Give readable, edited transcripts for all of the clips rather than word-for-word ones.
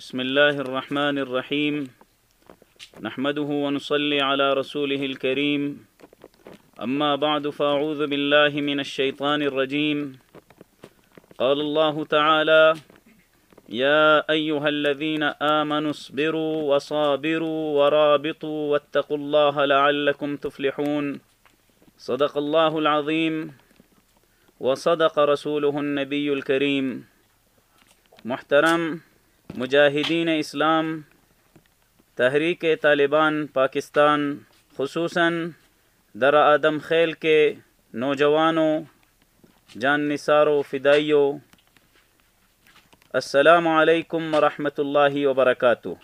بسم الله الرحمن الرحيم نحمده ونصلي على رسوله الكريم أما بعد فأعوذ بالله من الشيطان الرجيم قال الله تعالى يا أيها الذين آمنوا اصبروا وصابروا ورابطوا واتقوا الله لعلكم تفلحون صدق الله العظيم وصدق رسوله النبي الكريم. محترم مجاہدین اسلام، تحریک طالبان پاکستان، خصوصاً در آدم خیل کے نوجوانوں، جان نثاروں، فدائیوں، السلام علیکم ورحمۃ اللہ وبرکاتہ.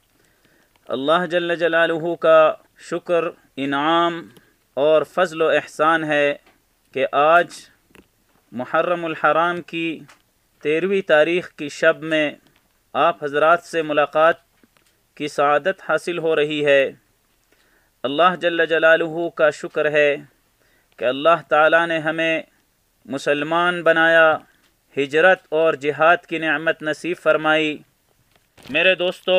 اللہ جل جلالہ کا شکر، انعام اور فضل و احسان ہے کہ آج محرم الحرام کی 13ویں تاریخ کی شب میں آپ حضرات سے ملاقات کی سعادت حاصل ہو رہی ہے. اللہ جل جلالہ کا شکر ہے کہ اللہ تعالیٰ نے ہمیں مسلمان بنایا، ہجرت اور جہاد کی نعمت نصیب فرمائی. میرے دوستو،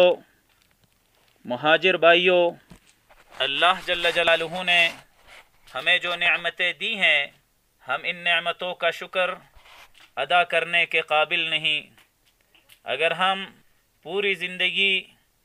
مہاجر بھائیوں، اللہ جل جلالہ نے ہمیں جو نعمتیں دی ہیں، ہم ان نعمتوں کا شکر ادا کرنے کے قابل نہیں. اگر ہم پوری زندگی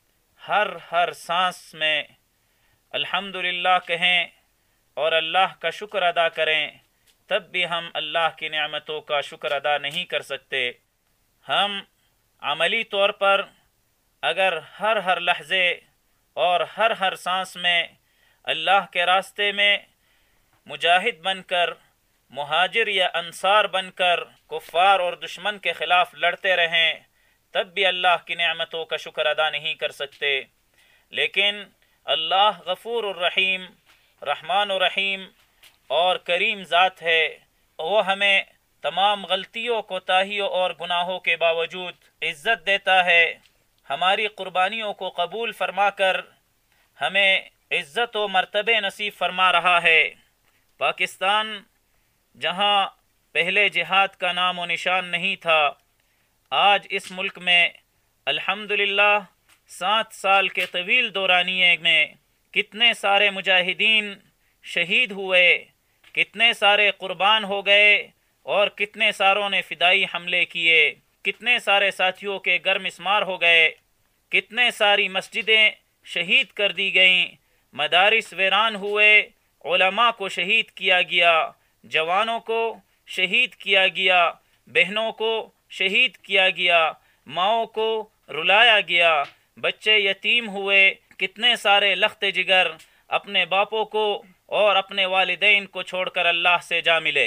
ہر سانس میں الحمدللہ کہیں اور اللہ کا شکر ادا کریں، تب بھی ہم اللہ کی نعمتوں کا شکر ادا نہیں کر سکتے. ہم عملی طور پر اگر ہر لحظے اور ہر سانس میں اللہ کے راستے میں مجاہد بن کر، مہاجر یا انصار بن کر کفار اور دشمن کے خلاف لڑتے رہیں، تب بھی اللہ کی نعمتوں کا شکر ادا نہیں کر سکتے. لیکن اللہ غفور الرحیم، رحمان الرحیم اور کریم ذات ہے. وہ ہمیں تمام غلطیوں، کوتاہیوں اور گناہوں کے باوجود عزت دیتا ہے. ہماری قربانیوں کو قبول فرما کر ہمیں عزت و مرتبے نصیب فرما رہا ہے. پاکستان، جہاں پہلے جہاد کا نام و نشان نہیں تھا، آج اس ملک میں الحمدللہ 7 سال کے طویل دورانیے میں کتنے سارے مجاہدین شہید ہوئے، کتنے سارے قربان ہو گئے اور کتنے ساروں نے فدائی حملے کیے، کتنے سارے ساتھیوں کے گھر مسمار ہو گئے، کتنے ساری مسجدیں شہید کر دی گئیں، مدارس ویران ہوئے، علماء کو شہید کیا گیا، جوانوں کو شہید کیا گیا، بہنوں کو شہید کیا گیا، ماؤں کو رلایا گیا، بچے یتیم ہوئے، کتنے سارے لخت جگر اپنے باپوں کو اور اپنے والدین کو چھوڑ کر اللہ سے جا ملے.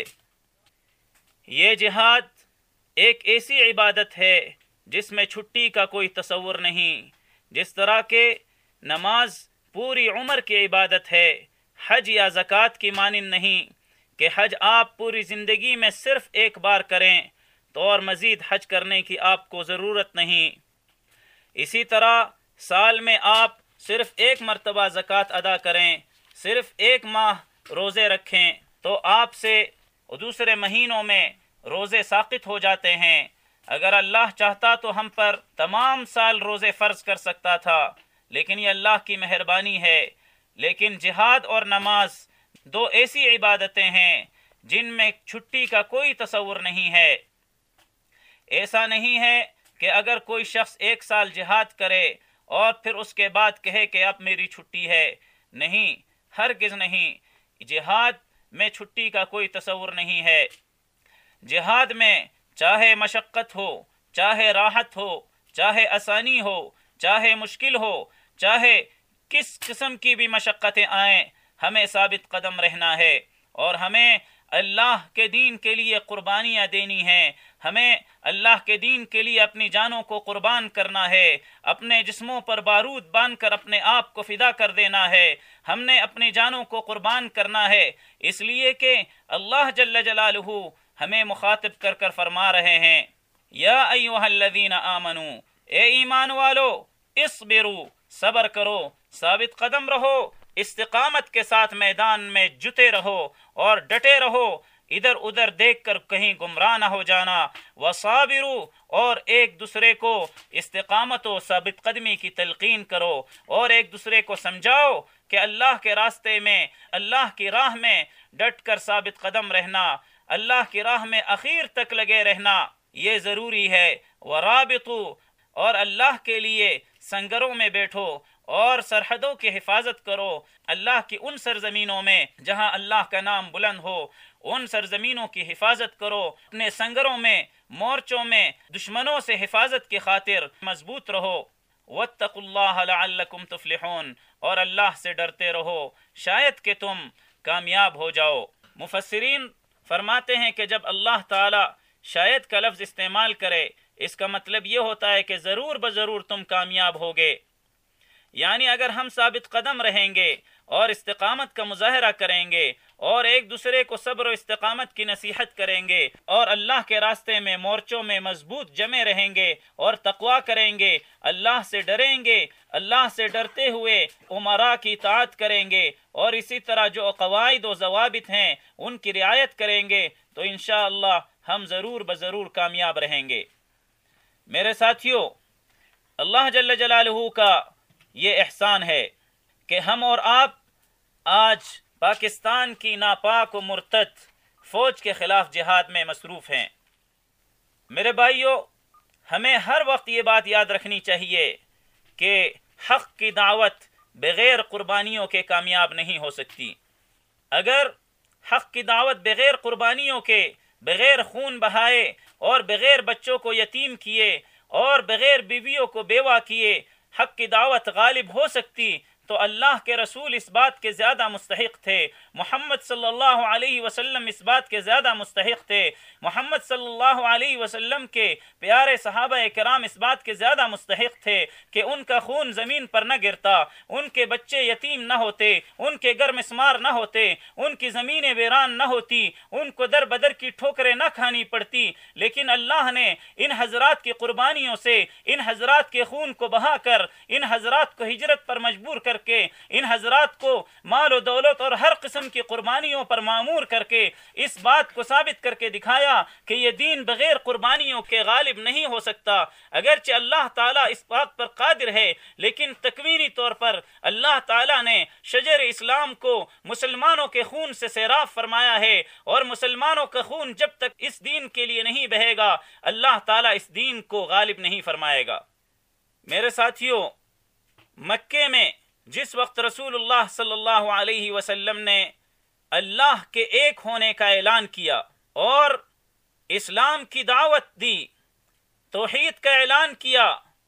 یہ جہاد ایک ایسی عبادت ہے جس میں چھٹی کا کوئی تصور نہیں. جس طرح کہ نماز پوری عمر کی عبادت ہے، حج یا زکوٰۃ کی مانند نہیں کہ حج آپ پوری زندگی میں صرف ایک بار کریں تو اور مزید حج کرنے کی آپ کو ضرورت نہیں. اسی طرح سال میں آپ صرف ایک مرتبہ زکوٰۃ ادا کریں، صرف ایک ماہ روزے رکھیں تو آپ سے دوسرے مہینوں میں روزے ساقط ہو جاتے ہیں. اگر اللہ چاہتا تو ہم پر تمام سال روزے فرض کر سکتا تھا، لیکن یہ اللہ کی مہربانی ہے. لیکن جہاد اور نماز 2 ایسی عبادتیں ہیں جن میں چھٹی کا کوئی تصور نہیں ہے. ایسا نہیں ہے کہ اگر کوئی شخص 1 سال جہاد کرے اور پھر اس کے بعد کہے کہ اب میری چھٹی ہے. نہیں، ہرگز نہیں. جہاد میں چھٹی کا کوئی تصور نہیں ہے. جہاد میں چاہے مشقت ہو، چاہے راحت ہو، چاہے آسانی ہو، چاہے مشکل ہو، چاہے کس قسم کی بھی مشقتیں آئیں، ہمیں ثابت قدم رہنا ہے اور ہمیں اللہ کے دین کے لیے قربانیاں دینی ہیں. ہمیں اللہ کے دین کے لیے اپنی جانوں کو قربان کرنا ہے، اپنے جسموں پر بارود باندھ کر اپنے آپ کو فدا کر دینا ہے. ہم نے اپنی جانوں کو قربان کرنا ہے اس لیے کہ اللہ جل جلالہ ہمیں مخاطب کر کر فرما رہے ہیں، یا ایھا الذین آمنو، اے ایمان والو، اصبروا، صبر کرو، ثابت قدم رہو، استقامت کے ساتھ میدان میں جتے رہو اور ڈٹے رہو. ادھر ادھر دیکھ کر کہیں گمراہ نہ ہو جانا، وصابرو، اور ایک دوسرے کو استقامت و ثابت قدمی کی تلقین کرو، اور ایک دوسرے کو سمجھاؤ کہ اللہ کے راستے میں، اللہ کی راہ میں ڈٹ کر ثابت قدم رہنا، اللہ کی راہ میں اخیر تک لگے رہنا یہ ضروری ہے۔ ورابطو، اور اللہ کے لیے سنگروں میں بیٹھو اور سرحدوں کی حفاظت کرو، اللہ کی ان سرزمینوں میں جہاں اللہ کا نام بلند ہو، ان سرزمینوں کی حفاظت کرو، اپنے سنگروں میں، مورچوں میں دشمنوں سے حفاظت کی خاطر مضبوط رہو۔ واتقوا اللہ لعلکم تفلحون، اور اللہ سے ڈرتے رہو شاید کہ تم کامیاب ہو جاؤ۔ مفسرین فرماتے ہیں کہ جب اللہ تعالی شاید کا لفظ استعمال کرے، اس کا مطلب یہ ہوتا ہے کہ ضرور بضرور تم کامیاب ہوگے، یعنی اگر ہم ثابت قدم رہیں گے اور استقامت کا مظاہرہ کریں گے اور ایک دوسرے کو صبر و استقامت کی نصیحت کریں گے اور اللہ کے راستے میں مورچوں میں مضبوط جمے رہیں گے اور تقویٰ کریں گے، اللہ سے ڈریں گے، اللہ سے ڈرتے ہوئے امراء کی اطاعت کریں گے اور اسی طرح جو قواعد و ضوابط ہیں ان کی رعایت کریں گے، تو انشاءاللہ ہم ضرور بضرور کامیاب رہیں گے۔ میرے ساتھیو، اللہ جل جلالہ کا یہ احسان ہے کہ ہم اور آپ آج پاکستان کی ناپاک و مرتد فوج کے خلاف جہاد میں مصروف ہیں۔ میرے بھائیو، ہمیں ہر وقت یہ بات یاد رکھنی چاہیے کہ حق کی دعوت بغیر قربانیوں کے کامیاب نہیں ہو سکتی۔ اگر حق کی دعوت بغیر قربانیوں کے، بغیر خون بہائے اور بغیر بچوں کو یتیم کیے اور بغیر بیویوں کو بیوہ کیے حق کی دعوت غالب ہو سکتی تو اللہ کے رسول اس بات کے زیادہ مستحق تھے، محمد صلی اللہ علیہ وسلم اس بات کے زیادہ مستحق تھے، محمد صلی اللہ علیہ وسلم کے پیارے صحابہ کرام اس بات کے زیادہ مستحق تھے کہ ان کا خون زمین پر نہ گرتا، ان کے بچے یتیم نہ ہوتے، ان کے گھر مسمار نہ ہوتے، ان کی زمینیں ویران نہ ہوتی، ان کو در بدر کی ٹھوکریں نہ کھانی پڑتی، لیکن اللہ نے ان حضرات کی قربانیوں سے، ان حضرات کے خون کو بہا کر، ان حضرات کو ہجرت پر مجبور کر کے، ان حضرات کو مال و دولت اور ہر قسم کی قربانیوں پر معمور کر کے اس بات کو ثابت کر کے دکھایا کہ یہ دین بغیر قربانیوں کے غالب نہیں ہو سکتا۔ اگرچہ اللہ تعالیٰ اس بات پر قادر ہے، لیکن تکوینی طور پر اللہ تعالیٰ نے شجر اسلام کو مسلمانوں کے خون سے سیراب فرمایا ہے، اور مسلمانوں کا خون جب تک اس دین کے لیے نہیں بہے گا اللہ تعالیٰ اس دین کو غالب نہیں فرمائے گا۔ میرے ساتھیوں، مکے میں جس وقت رسول اللہ صلی اللہ علیہ وسلم نے اللہ کے ایک ہونے کا اعلان کیا اور اسلام کی دعوت دی، توحید کا اعلان کیا،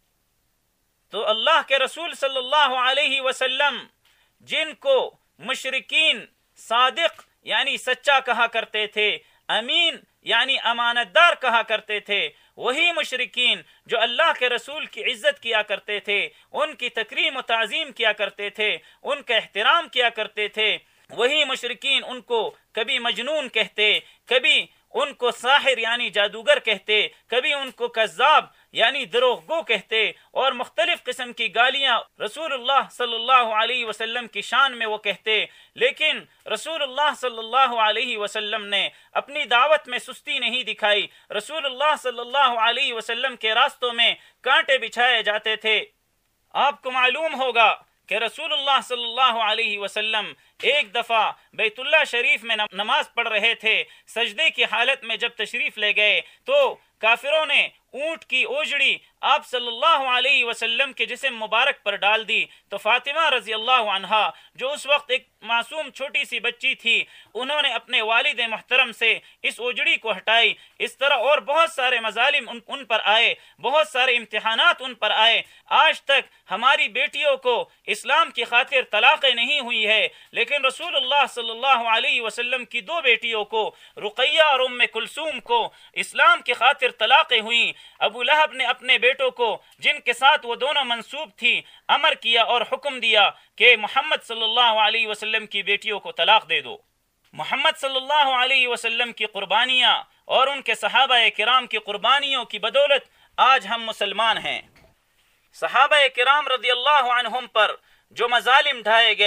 تو اللہ کے رسول صلی اللہ علیہ وسلم جن کو مشرکین صادق یعنی سچا کہا کرتے تھے، امین یعنی امانت دار کہا کرتے تھے، وہی مشرکین جو اللہ کے رسول کی عزت کیا کرتے تھے، ان کی تکریم و تعظیم کیا کرتے تھے، ان کا احترام کیا کرتے تھے، وہی مشرکین ان کو کبھی مجنون کہتے، کبھی ان کو ساحر یعنی جادوگر کہتے، کبھی ان کو کذاب یعنی دروغ گو کہتے، اور مختلف قسم کی گالیاں رسول اللہ صلی اللہ علیہ وسلم کی شان میں وہ کہتے، لیکن رسول اللہ صلی اللہ علیہ وسلم نے اپنی دعوت میں سستی نہیں دکھائی۔ رسول اللہ صلی اللہ علیہ وسلم کے راستوں میں کانٹے بچھائے جاتے تھے۔ آپ کو معلوم ہوگا کہ رسول اللہ صلی اللہ علیہ وسلم ایک دفعہ بیت اللہ شریف میں نماز پڑھ رہے تھے، سجدے کی حالت میں جب تشریف لے گئے تو کافروں نے اونٹ کی اوجڑی آپ صلی اللہ علیہ وسلم کے جسم مبارک پر ڈال دی، تو فاطمہ رضی اللہ عنہا جو اس وقت ایک معصوم چھوٹی سی بچی تھی، انہوں نے اپنے والد محترم سے اس اوجڑی کو ہٹائی۔ اس طرح اور بہت سارے مظالم ان پر آئے، بہت سارے امتحانات ان پر آئے۔ آج تک ہماری بیٹیوں کو اسلام کی خاطر طلاقیں نہیں ہوئی ہے، لیکن رسول اللہ صلی اللہ علیہ وسلم کی دو بیٹیوں کو، رقیہ اور ام کلثوم کو، اسلام کی خاطر طلاقیں ہوئیں۔ ابو لہب نے اپنے بیٹوں کو جن کے ساتھ وہ دونوں منسوب تھی امر کیا اور حکم دیا کہ محمد صلی اللہ علیہ وسلم کی بیٹیوں کو طلاق دے دو۔ محمد صلی اللہ علیہ وسلم کی قربانیاں اور ان کے صحابہ کرام کی قربانیوں کی بدولت آج ہم مسلمان ہیں۔ صحابہ کرام رضی اللہ عنہم پر جو مظالم ڈھائے گئے،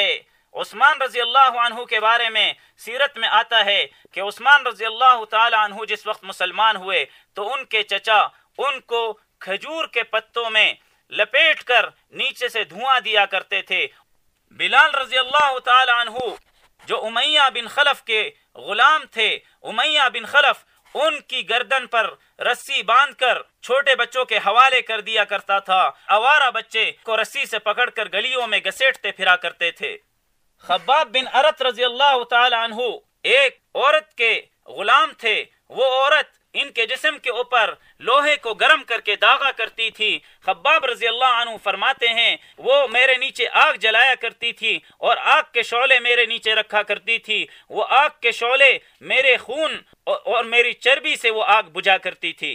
عثمان رضی اللہ عنہ کے بارے میں سیرت میں آتا ہے کہ عثمان رضی اللہ تعالی عنہ جس وقت مسلمان ہوئے تو ان کے چچا ان کو کھجور کے پتوں میں لپیٹ کر نیچے سے دھواں دیا کرتے تھے۔ بلال رضی اللہ تعالی عنہ جو امیہ بن خلف کے غلام تھے، امیہ بن خلف ان کی گردن پر رسی باندھ کر چھوٹے بچوں کے حوالے کر دیا کرتا تھا، آوارہ بچے کو رسی سے پکڑ کر گلیوں میں گھسیٹتے پھرا کرتے تھے۔ خباب بن ارت رضی اللہ تعالی عنہ ایک عورت کے غلام تھے، وہ عورت ان کے جسم کے اوپر لوہے کو گرم کر کے داغا کرتی تھی۔ خباب رضی اللہ عنہ فرماتے ہیں وہ میرے نیچے آگ جلایا کرتی تھی اور آگ کے شعلے میرے نیچے رکھا کرتی تھی، وہ آگ کے شعلے میرے خون اور میری چربی سے وہ آگ بجھا کرتی تھی۔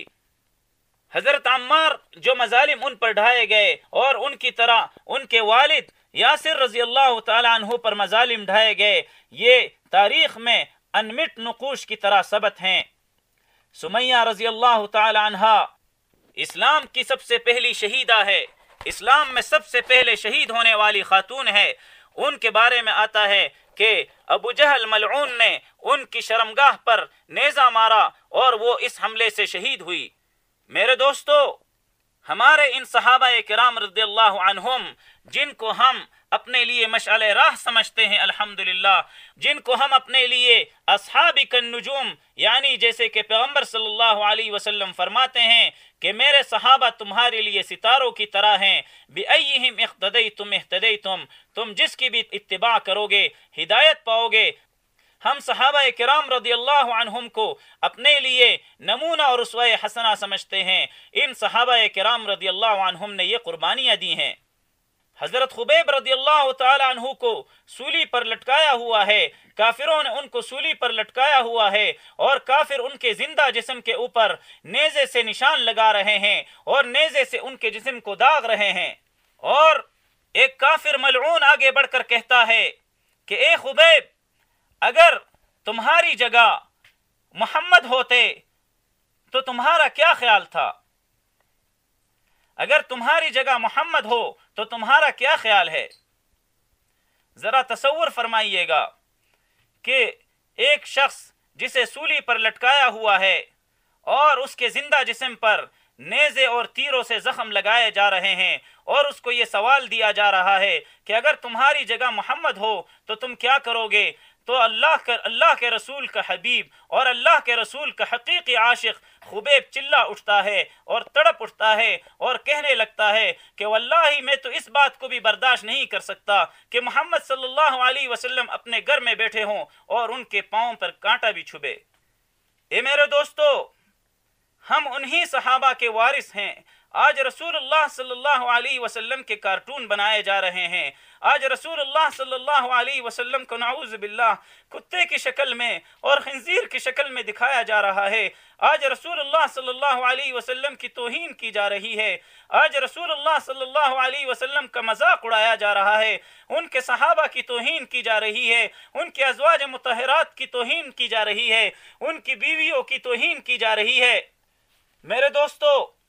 حضرت عمار جو مظالم ان پر ڈھائے گئے اور ان کی طرح ان کے والد یاسر رضی اللہ تعالی عنہ پر مظالم ڈھائے گئے، یہ تاریخ میں انمٹ نقوش کی طرح ثبت ہیں۔ سمیہ رضی اللہ تعالی عنہا اسلام کی سب سے پہلی شہیدہ ہے، اسلام میں سب سے پہلے شہید ہونے والی خاتون ہے۔ ان کے بارے میں آتا ہے کہ ابو جہل ملعون نے ان کی شرمگاہ پر نیزہ مارا اور وہ اس حملے سے شہید ہوئی۔ میرے دوستو، ہمارے ان صحابہ کرام رضی اللہ عنہم جن کو ہم اپنے لیے مشعل راہ سمجھتے ہیں، الحمدللہ، جن کو ہم اپنے لیے اصحاب النجوم یعنی جیسے کہ پیغمبر صلی اللہ علیہ وسلم فرماتے ہیں کہ میرے صحابہ تمہارے لیے ستاروں کی طرح ہیں، بِأَيِّهِمْ اِقْتَدَيْتُمْ اِهْتَدَيْتُمْ، تم جس کی بھی اتباع کرو گے ہدایت پاؤ گے۔ ہم صحابہ کرام رضی اللہ عنہم کو اپنے لیے نمونہ اور اسوہ حسنہ سمجھتے ہیں۔ ان صحابہ کرام رضی اللہ عنہم نے یہ قربانیاں دی ہیں۔ حضرت خبیب رضی اللہ تعالی عنہ کو سولی پر لٹکایا ہوا ہے، کافروں نے ان کو سولی پر لٹکایا ہوا ہے اور کافر ان کے زندہ جسم کے اوپر نیزے سے نشان لگا رہے ہیں اور نیزے سے ان کے جسم کو داغ رہے ہیں۔ اور ایک کافر ملعون آگے بڑھ کر کہتا ہے کہ اے خبیب، اگر تمہاری جگہ محمد ہوتے تو تمہارا کیا خیال تھا؟ اگر تمہاری جگہ محمد ہو تو تمہارا کیا خیال ہے؟ ذرا تصور فرمائیے گا کہ ایک شخص جسے سولی پر لٹکایا ہوا ہے اور اس کے زندہ جسم پر نیزے اور تیروں سے زخم لگائے جا رہے ہیں اور اس کو یہ سوال دیا جا رہا ہے کہ اگر تمہاری جگہ محمد ہو تو تم کیا کرو گے؟ تو اللہ کے رسول کا حبیب اور اللہ کے رسول کا حقیقی عاشق خبیب چلا اٹھتا ہے اور تڑپ اٹھتا ہے اور کہنے لگتا ہے کہ واللہ میں تو اس بات کو بھی برداشت نہیں کر سکتا کہ محمد صلی اللہ علیہ وسلم اپنے گھر میں بیٹھے ہوں اور ان کے پاؤں پر کانٹا بھی چھبے۔ اے میرے دوستو، ہم انہی صحابہ کے وارث ہیں۔ آج رسول اللہ صلی اللہ علیہ وسلم کے کارٹون بنائے جا رہے ہیں، آج رسول اللہ صلی اللہ علیہ وسلم کو نعوذ باللہ کتے کی شکل میں اور خنزیر کی شکل میں دکھایا جا رہا ہے، آج رسول اللہ صلی اللہ علیہ وسلم کی توہین کی جا رہی ہے، آج رسول اللہ صلی اللہ علیہ وسلم کا مذاق اڑایا جا رہا ہے، ان کے صحابہ کی توہین کی جا رہی ہے، ان کے ازواج مطہرات کی توہین کی جا رہی ہے، ان کی بیویوں کی توہین کی جا رہی ہے۔ میرے دوستو،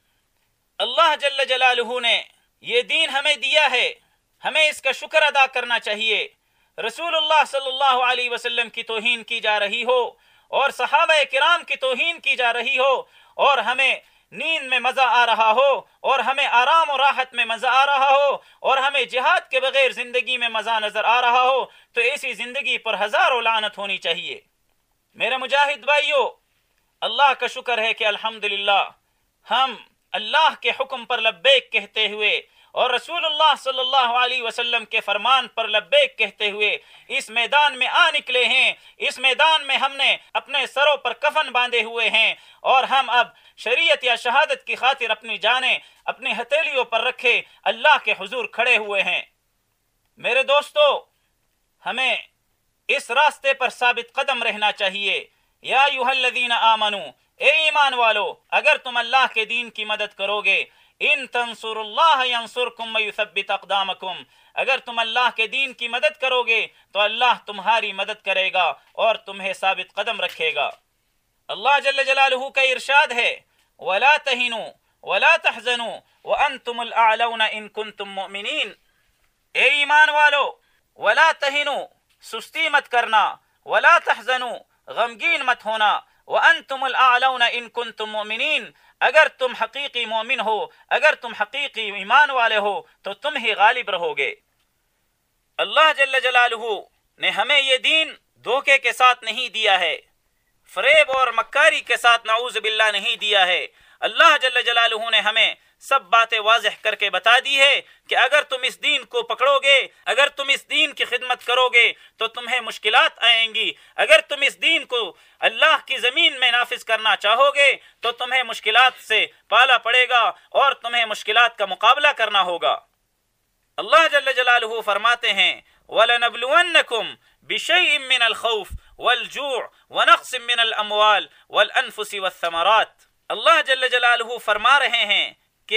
اللہ جل جلالہ نے یہ دین ہمیں دیا ہے، ہمیں اس کا شکر ادا کرنا چاہیے۔ رسول اللہ صلی اللہ علیہ وسلم کی توہین کی جا رہی ہو اور صحابہ کرام کی توہین کی جا رہی ہو اور ہمیں نیند میں مزہ آ رہا ہو اور ہمیں آرام و راحت میں مزہ آ رہا ہو اور ہمیں جہاد کے بغیر زندگی میں مزہ نظر آ رہا ہو، تو ایسی زندگی پر ہزاروں لعنت ہونی چاہیے۔ میرے مجاہد بھائیو، اللہ کا شکر ہے کہ الحمدللہ ہم اللہ کے حکم پر لبیک کہتے ہوئے اور رسول اللہ صلی اللہ علیہ وسلم کے فرمان پر لبیک کہتے ہوئے اس میدان میں آ نکلے ہیں۔ اس میدان میں ہم نے اپنے سروں پر کفن باندھے ہوئے ہیں اور ہم اب شریعت یا شہادت کی خاطر اپنی جانیں اپنی ہتھیلیوں پر رکھے اللہ کے حضور کھڑے ہوئے ہیں۔ میرے دوستو، ہمیں اس راستے پر ثابت قدم رہنا چاہیے۔ یا ایھا الذین آمنوا، اے ایمان والو، اگر تم اللہ کے دین کی مدد کرو گے، ان تنصروا اللہ ینصرکم ویثبت اقدامکم، اگر تم اللہ کے دین کی مدد کرو گے تو اللہ تمہاری مدد کرے گا اور تمہیں ثابت قدم رکھے گا۔ اللہ جل جلالہ کا ارشاد ہے وَلَا تَهِنُوا وَلَا تَحْزَنُوا وَأَنْتُمُ الْأَعْلَوْنَ إِن كُنتُم مُؤْمِنِينَ، اے ایمان والو، वला तहिनु, सुस्ती मत करना, वला तहजनु, गमगीन मत होना, व अंतुमुल आलौना इन कुंतुम मुमिनीन, अगर तुम हकीकी मोमिन हो, अगर तुम हकीकी ईमान वाले हो तो तुम ही गालिब रहोगे। अल्लाह जल्ल जलालुहु ने हमें ये दीन धोखे के साथ नहीं दिया है, फरेब और मक्कारी के साथ नाऊज़ बिल्लाह नहीं दिया है। अल्लाह जल्ल जलालुहु ने हमें सब बातें वाज़ेह करके बता दी है कि अगर तुम इस दीन को पकड़ोगे, अगर तुम इस दीन की खिदमत करोगे तो तुम्हें मुश्किलात आएंगी। अगर तुम इस दीन को अल्लाह की ज़मीन में नाफिज करना चाहोगे तो तुम्हें मुश्किलात से पाला पड़ेगा और तुम्हें मुश्किलात का मुकाबला करना होगा। अल्लाह जल्ल जलालुहु फरमाते हैं, वलनब्लुवन्नकुम बिशैइन मिनल खौफ वल-जू' व नक़्सिन मिनल अमवाल वल अनफुसि वस्समरात। अल्लाह जल्ल जलालुहु फरमा रहे हैं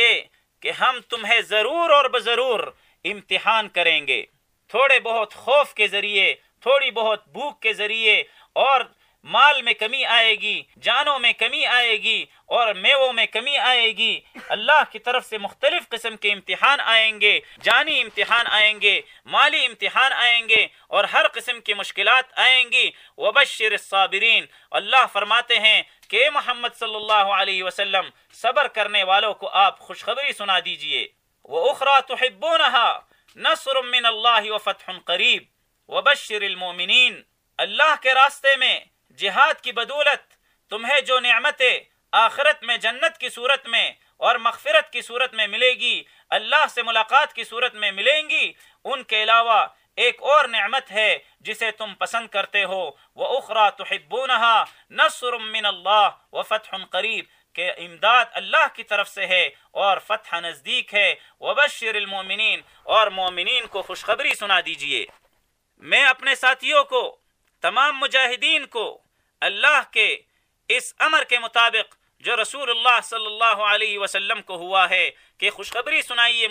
कि हम तुम्हें ज़रूर और बज़रूर इम्तिहान करेंगे, थोड़े बहुत खौफ के ज़रिए, थोड़ी बहुत भूख के ज़रिए, और माल में कमी आएगी, जानों में कमी आएगी और मेवों में कमी आएगी। अल्लाह की तरफ से मुख्तलिफ किस्म के इम्तिहान आएंगे, जानी इम्तिहान आएंगे, माली इम्तिहान आएंगे और हर किस्म की मुश्किलात आएंगी। वबश्शिर साबिरीन, अल्लाह फरमाते हैं कि मोहम्मद सल्लल्लाहु अलैहि वसल्लम सब्र करने वालों को आप खुशखबरी सुना दीजिए। व उखरा तुहिब्बूनहा नस्रुम मिनल्लाहि व फतहुन करीब वबश्शिरिल मोमिनीन, अल्लाह के रास्ते में जिहाद की बदौलत तुम्हें जो नेमतें आखिरत में जन्नत की सूरत में और मग़फ़िरत की सूरत में मिलेगी, अल्लाह से मुलाकात की सूरत में मिलेंगी, उनके अलावा एक और नेमत है जिसे तुम पसंद करते हो। व उखरा तुहिब्बूनहा नस्रुम मिनल्लाह व फतहुन करीब, के इमदाद अल्लाह की तरफ से है और फतह नज़दीक है। वबश्शिरिल मोमिनीन, और मोमिनीन को खुशखबरी सुना दीजिए। मैं अपने साथियों को, तमाम मुजाहिदीन को अल्लाह के इस अमर के मुताबिक जो रसूलुल्लाह सल्लल्लाहु अलैहि वसल्लम को हुआ है कि खुशखबरी सुनाइए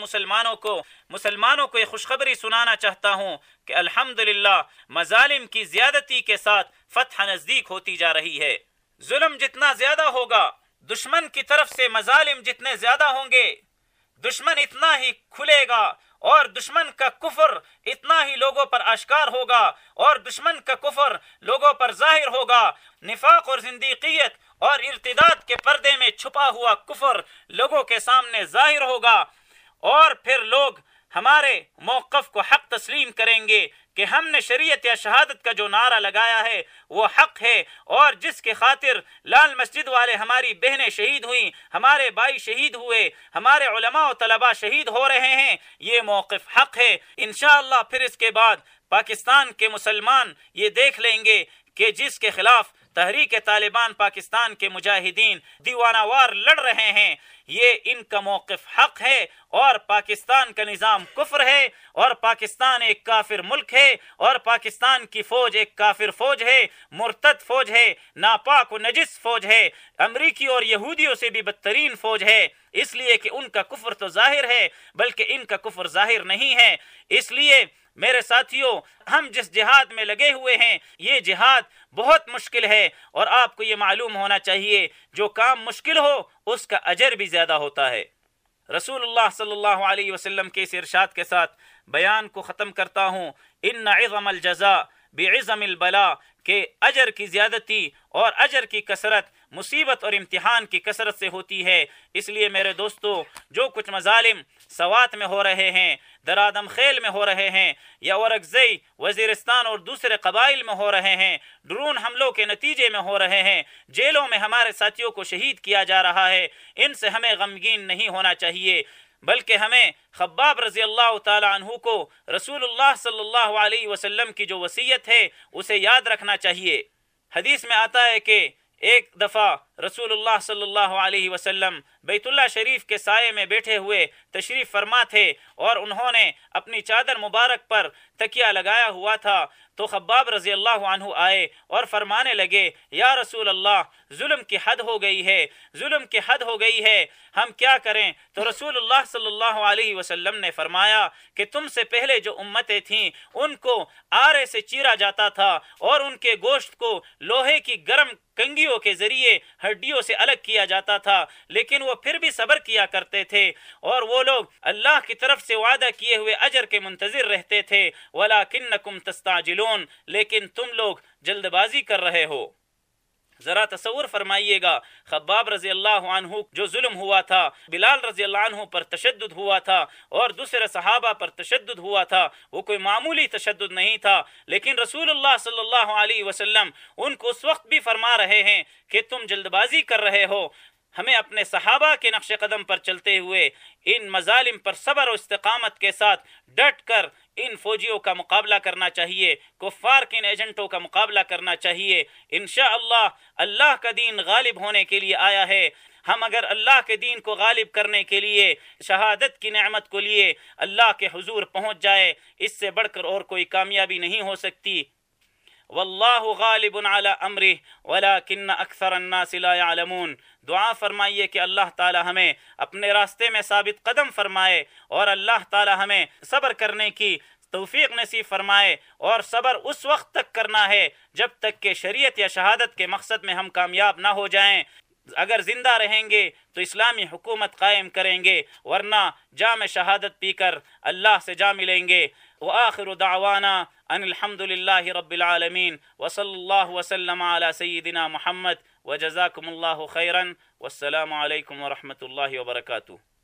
मुसलमानों को ये खुशखबरी सुनाना चाहता हूँ कि अल्हम्दुलिल्लाह मजालिम की ज़्यादती के साथ फतह नज़दीक होती जा रही है। जुल्म जितना ज़्यादा होगा, दुश्मन की तरफ से मजालिम जितने ज़्यादा होंगे, दुश्मन इतना ही खुलेगा और दुश्मन का कुफर इतना ही लोगों पर आश्कार होगा और दुश्मन का कुफर लोगों पर जाहिर होगा। निफाक और जिंदीकियत और इर्तिदाद के पर्दे में छुपा हुआ कुफर लोगों के सामने जाहिर होगा और फिर लोग हमारे मौक़िफ़ को हक तस्लीम करेंगे कि हमने शरीयत या शहादत का जो नारा लगाया है वो हक है, और जिसके खातिर लाल मस्जिद वाले हमारी बहनें शहीद हुई, हमारे भाई शहीद हुए, हमारे उलमा और तलबा शहीद हो रहे हैं, ये मौक़िफ़ हक है। इंशाअल्लाह फिर इसके बाद पाकिस्तान के मुसलमान ये देख लेंगे कि जिसके खिलाफ तहरीक तालिबान पाकिस्तान के मुजाहिदीन दीवानावार लड़ रहे हैं, ये इनका मौक़िफ़ हक है और पाकिस्तान का निज़ाम कुफ्र है और पाकिस्तान एक काफिर मुल्क है और पाकिस्तान की फ़ौज एक काफिर फ़ौज है, मुर्तद फ़ौज है, नापाक व नजिस फ़ौज है, अमरीकी और यहूदियों से भी बदतरीन फ़ौज है, इसलिए कि उनका कुफ्र तो ज़ाहिर है बल्कि इनका कुफ्र ज़ाहिर नहीं है। इसलिए मेरे साथियों, हम जिस जिहाद में लगे हुए हैं ये जिहाद बहुत मुश्किल है और आपको ये मालूम होना चाहिए जो काम मुश्किल हो उसका अजर भी ज़्यादा होता है। रसूलुल्लाह सल्लल्लाहु अलैहि वसल्लम के इस इरशाद के साथ बयान को ख़त्म करता हूँ। इन्ना इज़मल जज़ा बिइज़मिल बला, के अजर की ज़्यादती और अजर की कसरत मुसीबत और इम्तिहान की कसरत से होती है। इसलिए मेरे दोस्तों, जो कुछ मजालिम सवात में हो रहे हैं, दरादम खेल में हो रहे हैं, या औरकज़ई वज़ीरिस्तान और दूसरे कबाइल में हो रहे हैं, ड्रोन हमलों के नतीजे में हो रहे हैं, जेलों में हमारे साथियों को शहीद किया जा रहा है, इनसे हमें गमगीन नहीं होना चाहिए, बल्कि हमें खब्बाब रज़ी अल्लाह ताला अन्हु को रसूलुल्लाह सल्लल्लाहु अलैहि वसल्लम की जो वसीयत है उसे याद रखना चाहिए। हदीस में आता है कि एक दफ़ा रसूलुल्लाह सल्लल्लाहु अलैहि वसल्लम बैतुल्लाह शरीफ के साये में बैठे हुए तशरीफ़ फरमा थे और उन्होंने अपनी चादर मुबारक पर तकिया लगाया हुआ था, तो खब्बाब रज़ी अल्लाह अन्हु आए और फरमाने लगे, या रसूल अल्लाह, जुल्म की हद हो गई है, जुल्म की हद हो गई है, हम क्या करें? तो रसूलुल्लाह सल्लल्लाहु अलैहि वसल्लम ने फरमाया कि तुमसे पहले जो उम्मतें थीं उनको आरे से चीरा जाता था और उनके गोश्त को लोहे की गर्म कंगियों के ज़रिए ہڈیوں سے الگ کیا جاتا تھا، لیکن وہ پھر بھی صبر کیا کرتے تھے، اور وہ لوگ اللہ کی طرف سے وعدہ کیے ہوئے اجر کے منتظر رہتے تھے۔ وَلَكِنَّكُمْ تَسْتَعْجِلُونَ، لیکن تم لوگ جلد بازی کر رہے ہو۔ ذرا تصور فرمائیے گا، خباب رضی اللہ عنہ جو ظلم ہوا تھا، بلال رضی اللہ عنہ پر تشدد ہوا تھا، اور دوسرے صحابہ پر تشدد ہوا تھا، وہ کوئی معمولی تشدد نہیں تھا، لیکن رسول اللہ صلی اللہ علیہ وسلم ان کو اس وقت بھی فرما رہے ہیں کہ تم جلد بازی کر رہے ہو۔ ہمیں اپنے صحابہ کے نقش قدم پر چلتے ہوئے ان مظالم پر صبر و استقامت کے ساتھ ڈٹ کر ان فوجیوں کا مقابلہ کرنا چاہیے، کفار کے ان ایجنٹوں کا مقابلہ کرنا چاہیے۔ انشاءاللہ اللہ کا دین غالب ہونے کے لیے آیا ہے۔ ہم اگر اللہ کے دین کو غالب کرنے کے لیے شہادت کی نعمت کو لیے اللہ کے حضور پہنچ جائے، اس سے بڑھ کر اور کوئی کامیابی نہیں ہو سکتی۔ واللہ غالب علی امرہ ولکن اکثر الناس لا يعلمون۔ دعا فرمائیے کہ اللہ تعالی ہمیں اپنے راستے میں ثابت قدم فرمائے، اور اللہ تعالی ہمیں صبر کرنے کی توفیق نصیب فرمائے، اور صبر اس وقت تک کرنا ہے جب تک کہ شریعت یا شہادت کے مقصد میں ہم کامیاب نہ ہو جائیں۔ اگر زندہ رہیں گے تو اسلامی حکومت قائم کریں گے، ورنہ جام شہادت پی کر اللہ سے جا ملیں گے۔ وآخر دعوانا ان الحمد للہ رب العالمین، وصلی اللہ وسلم علی سیدنا محمد، وجزاکم اللہ خیرا، والسلام علیکم ورحمۃ اللہ وبرکاتہ۔